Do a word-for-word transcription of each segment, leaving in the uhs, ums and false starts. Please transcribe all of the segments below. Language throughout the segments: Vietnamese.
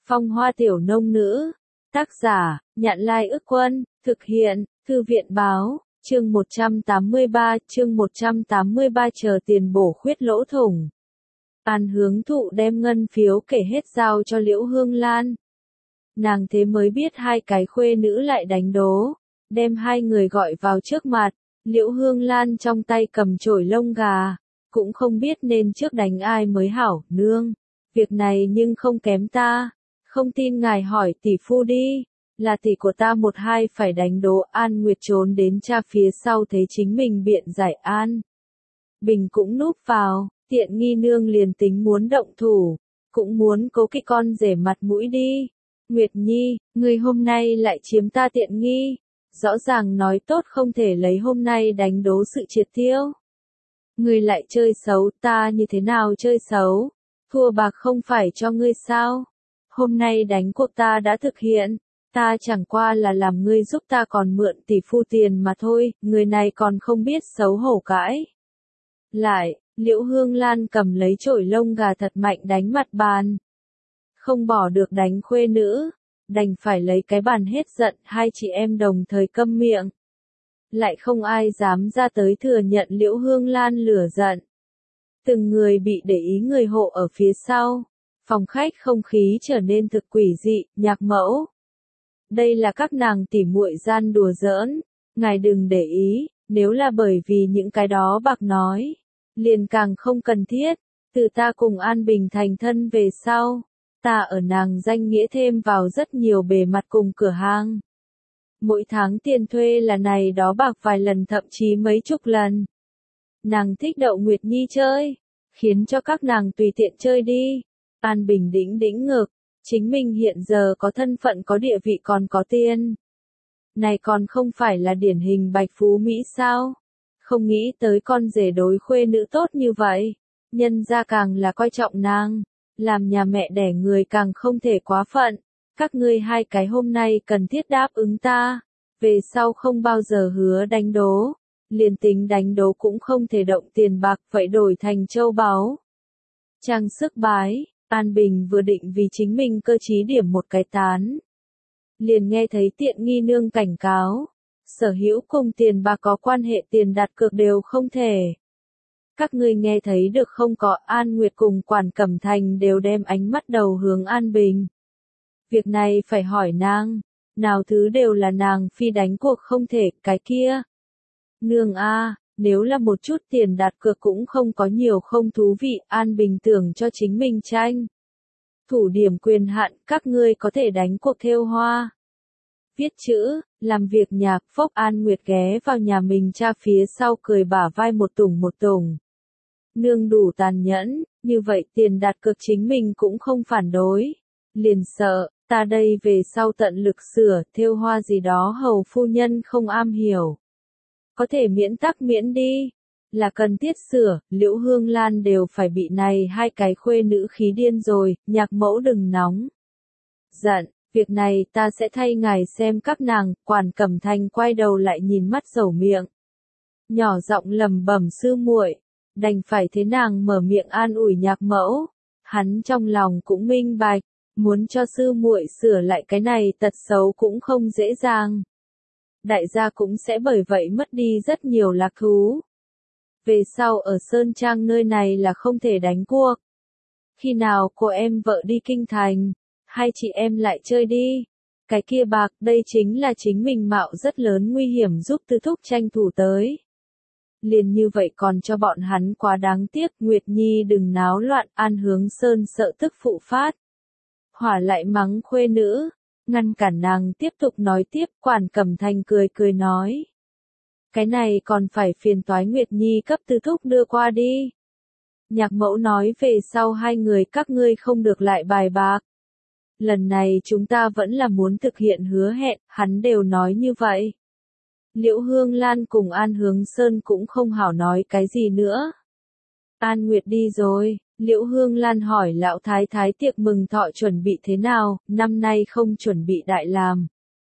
Phong Hoa Tiểu Nông Nữ. Tác giả, Nhạn Lai Ức Quân, thực hiện, Thư viện Báo, chương một trăm tám mươi ba, chương một trăm tám mươi ba chờ tiền bổ khuyết lỗ thủng. An Hướng Thụ đem ngân phiếu kể hết giao cho Liễu Hương Lan. Nàng thế mới biết hai cái khuê nữ lại đánh đố, đem hai người gọi vào trước mặt, Liễu Hương Lan trong tay cầm chổi lông gà, cũng không biết nên trước đánh ai mới hảo, nương, việc này nhưng không kém ta, không tin ngài hỏi tỷ phu đi, là tỷ của ta một hai phải đánh đố. An Nguyệt trốn đến cha phía sau thấy chính mình biện giải. An Bình cũng núp vào, tiện nghi nương liền tính muốn động thủ, cũng muốn cố kỵ con rể mặt mũi đi. Nguyệt Nhi, ngươi hôm nay lại chiếm ta tiện nghi, rõ ràng nói tốt không thể lấy hôm nay đánh đố sự triệt tiêu. Ngươi lại chơi xấu, ta như thế nào chơi xấu, thua bạc không phải cho ngươi sao? Hôm nay đánh cuộc ta đã thực hiện, ta chẳng qua là làm ngươi giúp ta còn mượn tỷ phu tiền mà thôi, người này còn không biết xấu hổ cãi. Lại, Liễu Hương Lan cầm lấy chổi lông gà thật mạnh đánh mặt bàn. Không bỏ được đánh khuê nữ, đành phải lấy cái bàn hết giận, hai chị em đồng thời câm miệng. Lại không ai dám ra tới thừa nhận Liễu Hương Lan lửa giận. Từng người bị để ý người hộ ở phía sau. Phòng khách không khí trở nên thực quỷ dị. Nhạc Mẫu, đây là các nàng tỉ muội gian đùa giỡn, ngài đừng để ý, nếu là bởi vì những cái đó bạc nói, liền càng không cần thiết. Từ ta cùng An Bình thành thân về sau, ta ở nàng danh nghĩa thêm vào rất nhiều bề mặt cùng cửa hàng. Mỗi tháng tiền thuê là này đó bạc vài lần thậm chí mấy chục lần. Nàng thích đậu Nguyệt Nhi chơi, khiến cho các nàng tùy tiện chơi đi. An Bình đĩnh đĩnh ngực, chính mình hiện giờ có thân phận có địa vị còn có tiền. Này còn không phải là điển hình bạch phú Mỹ sao? Không nghĩ tới con rể đối khuê nữ tốt như vậy. Nhân ra càng là coi trọng nàng, làm nhà mẹ đẻ người càng không thể quá phận. Các ngươi hai cái hôm nay cần thiết đáp ứng ta, về sau không bao giờ hứa đánh đố. Liền tính đánh đố cũng không thể động tiền bạc, vậy đổi thành châu báu. Trang sức bái. An Bình vừa định vì chính mình cơ trí điểm một cái tán. Liền nghe thấy tiện nghi nương cảnh cáo. Sở hữu cùng tiền bạc có quan hệ tiền đặt cược đều không thể. Các ngươi nghe thấy được không, có An Nguyệt cùng Quản Cẩm Thành đều đem ánh mắt đầu hướng An Bình. Việc này phải hỏi nàng. Nào thứ đều là nàng phi đánh cuộc không thể, cái kia. Nương a, nếu là một chút tiền đặt cược cũng không có nhiều không thú vị. An Bình tưởng cho chính mình tranh thủ điểm quyền hạn, các ngươi có thể đánh cuộc thêu hoa, viết chữ, làm việc nhạc. Phốc. An Nguyệt ghé vào nhà mình cha phía sau cười bả vai một tủng một tủng. Nương đủ tàn nhẫn, như vậy tiền đặt cược chính mình cũng không phản đối. Liền sợ, ta đây về sau tận lực sửa, thêu hoa gì đó hầu phu nhân không am hiểu. Có thể miễn tắc miễn đi, là cần thiết sửa. Liễu Hương Lan đều phải bị này hai cái khuê nữ khí điên rồi. Nhạc Mẫu đừng nóng giận, việc này ta sẽ thay ngài xem các nàng. Quản Cẩm Thành quay đầu lại nhìn mắt dầu miệng, nhỏ giọng lẩm bẩm sư muội, đành phải thế nàng mở miệng an ủi Nhạc Mẫu. Hắn trong lòng cũng minh bạch, muốn cho sư muội sửa lại cái này tật xấu cũng không dễ dàng. Đại gia cũng sẽ bởi vậy mất đi rất nhiều lạc thú. Về sau ở Sơn Trang nơi này là không thể đánh cuộc. Khi nào cô em vợ đi kinh thành, hai chị em lại chơi đi. Cái kia bạc, đây chính là chính mình mạo rất lớn nguy hiểm giúp Tư Thúc tranh thủ tới. Liền như vậy còn cho bọn hắn quá đáng tiếc. Nguyệt Nhi đừng náo loạn. An Hướng Sơn sợ tức phụ phát hỏa lại mắng khuê nữ, ngăn cản nàng tiếp tục nói tiếp. Quản Cẩm Thành cười cười nói, cái này còn phải phiền toái Nguyệt Nhi cấp Tư Thúc đưa qua đi. Nhạc Mẫu nói về sau hai người các ngươi không được lại bài bạc. Lần này chúng ta vẫn là muốn thực hiện hứa hẹn, hắn đều nói như vậy. Liễu Hương Lan cùng An Hướng Sơn cũng không hảo nói cái gì nữa. An Nguyệt đi rồi, Liễu Hương Lan hỏi lão thái thái tiệc mừng thọ chuẩn bị thế nào, năm nay không chuẩn bị đại làm.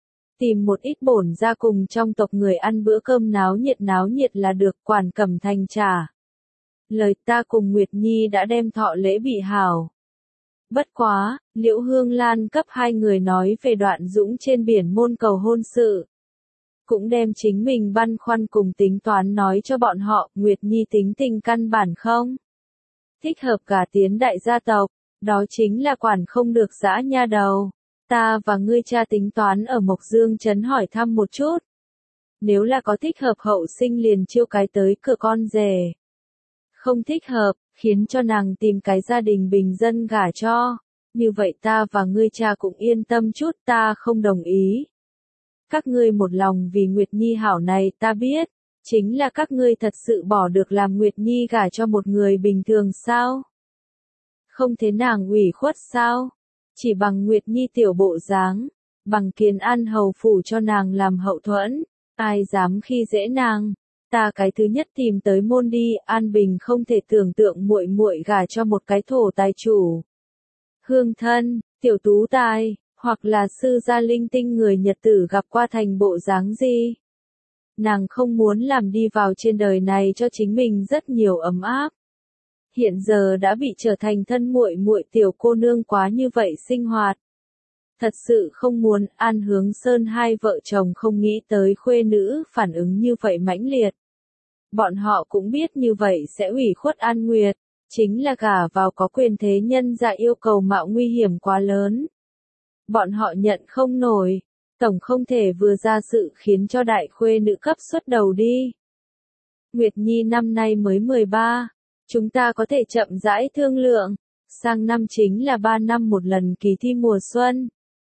Tìm một ít bổn ra cùng trong tộc người ăn bữa cơm náo nhiệt náo nhiệt là được. Quản Cẩm Thành trả lời, ta cùng Nguyệt Nhi đã đem thọ lễ bị hảo. Bất quá, Liễu Hương Lan cấp hai người nói về Đoạn Dũng trên biển môn cầu hôn sự. Cũng đem chính mình băn khoăn cùng tính toán nói cho bọn họ, Nguyệt Nhi tính tình căn bản không thích hợp cả tiến đại gia tộc, đó chính là quản không được dã nha đầu. Ta và ngươi cha tính toán ở Mộc Dương Trấn hỏi thăm một chút. Nếu là có thích hợp hậu sinh liền chiêu cái tới cửa con rể. Không thích hợp, khiến cho nàng tìm cái gia đình bình dân gả cho. Như vậy ta và ngươi cha cũng yên tâm chút, ta không đồng ý. Các ngươi một lòng vì Nguyệt Nhi hảo này ta biết, chính là các ngươi thật sự bỏ được làm Nguyệt Nhi gả cho một người bình thường sao? Không thế nàng ủy khuất sao? Chỉ bằng Nguyệt Nhi tiểu bộ dáng, bằng Kiến An hầu phủ cho nàng làm hậu thuẫn, ai dám khi dễ nàng? Ta cái thứ nhất tìm tới môn đi, An Bình không thể tưởng tượng muội muội gả cho một cái thổ tài chủ. Hương thân, tiểu tú tài, hoặc là sư gia linh tinh người Nhật tử gặp qua thành bộ dáng gì? Nàng không muốn làm đi vào trên đời này cho chính mình rất nhiều ấm áp. Hiện giờ đã bị trở thành thân muội muội tiểu cô nương quá như vậy sinh hoạt. Thật sự không muốn, An Hướng Sơn hai vợ chồng không nghĩ tới khuê nữ phản ứng như vậy mãnh liệt. Bọn họ cũng biết như vậy sẽ ủy khuất An Nguyệt, chính là gả vào có quyền thế nhân gia yêu cầu mạo nguy hiểm quá lớn. Bọn họ nhận không nổi, tổng không thể vừa ra sự khiến cho đại khuê nữ cấp xuất đầu đi. Nguyệt Nhi năm nay mới mười ba, chúng ta có thể chậm rãi thương lượng, sang năm chính là ba năm một lần kỳ thi mùa xuân.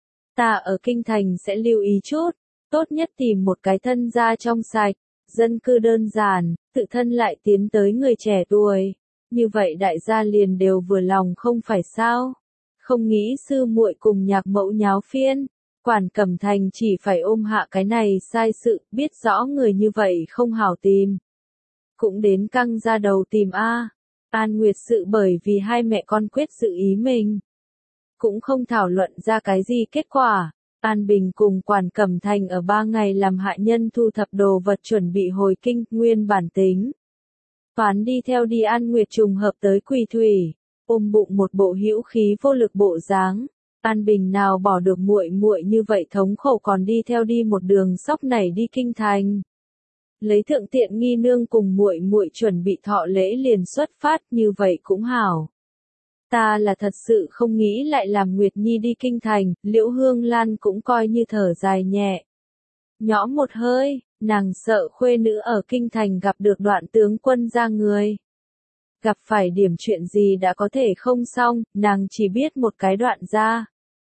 Ta ở Kinh Thành sẽ lưu ý chút, tốt nhất tìm một cái thân gia trong sạch, dân cư đơn giản, tự thân lại tiến tới người trẻ tuổi, như vậy đại gia liền đều vừa lòng không phải sao? Không nghĩ sư muội cùng nhạc mẫu nháo phiên, Quản Cẩm Thành chỉ phải ôm hạ cái này sai sự, biết rõ người như vậy không hảo tìm. Cũng đến căng ra đầu tìm A. An Nguyệt sự bởi vì hai mẹ con quyết sự ý mình. Cũng không thảo luận ra cái gì kết quả. An Bình cùng Quản Cẩm Thành ở ba ngày làm hạ nhân thu thập đồ vật chuẩn bị hồi kinh, nguyên bản tính. Toán đi theo đi An Nguyệt trùng hợp tới Quỳ Thủy, ôm bụng một bộ hữu khí vô lực bộ dáng. An Bình nào bỏ được muội muội như vậy thống khổ còn đi theo đi một đường sóc này đi Kinh Thành. Lấy thượng tiện nghi nương cùng muội muội chuẩn bị thọ lễ liền xuất phát, như vậy cũng hảo. Ta là thật sự không nghĩ lại làm Nguyệt Nhi đi Kinh Thành, Liễu Hương Lan cũng coi như thở dài nhẹ. Nhỏ một hơi, nàng sợ khuê nữ ở Kinh Thành gặp được Đoạn tướng quân ra người. Gặp phải điểm chuyện gì đã có thể không xong, nàng chỉ biết một cái Đoạn ra.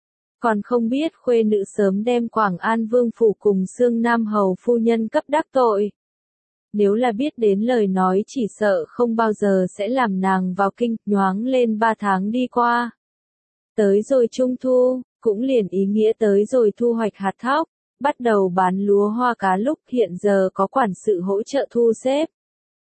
Còn không biết khuê nữ sớm đem Quảng An Vương phủ cùng Xương Nam hầu phu nhân cấp đắc tội. Nếu là biết đến lời nói chỉ sợ không bao giờ sẽ làm nàng vào kinh, nhoáng lên ba tháng đi qua. Tới rồi trung thu, cũng liền ý nghĩa tới rồi thu hoạch hạt thóc, bắt đầu bán lúa hoa cá lúc hiện giờ có quản sự hỗ trợ thu xếp.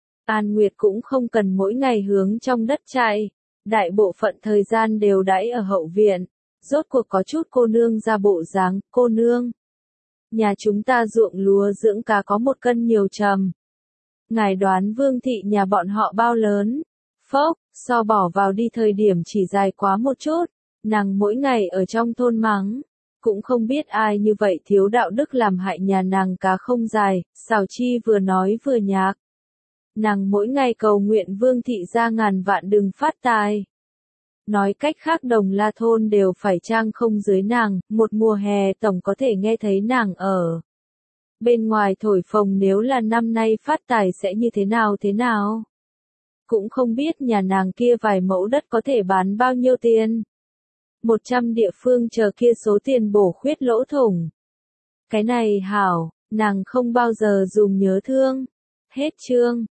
An Nguyệt cũng không cần mỗi ngày hướng trong đất chạy, đại bộ phận thời gian đều đãi ở hậu viện, rốt cuộc có chút cô nương ra bộ dáng, cô nương. Nhà chúng ta ruộng lúa dưỡng cá có một cân nhiều trầm. Ngài đoán Vương thị nhà bọn họ bao lớn? Phốc, so bỏ vào đi thời điểm chỉ dài quá một chút, nàng mỗi ngày ở trong thôn mắng. Cũng không biết ai như vậy thiếu đạo đức làm hại nhà nàng cá không dài, xào chi vừa nói vừa nhạc. Nàng mỗi ngày cầu nguyện Vương thị ra ngàn vạn đừng phát tài. Nói cách khác Đồng La thôn đều phải trang không dưới nàng, một mùa hè tổng có thể nghe thấy nàng ở bên ngoài thổi phồng nếu là năm nay phát tài sẽ như thế nào thế nào. Cũng không biết nhà nàng kia vài mẫu đất có thể bán bao nhiêu tiền. Một trăm địa phương chờ kia số tiền bổ khuyết lỗ thủng. Cái này hảo, nàng không bao giờ dùng nhớ thương. Hết chương.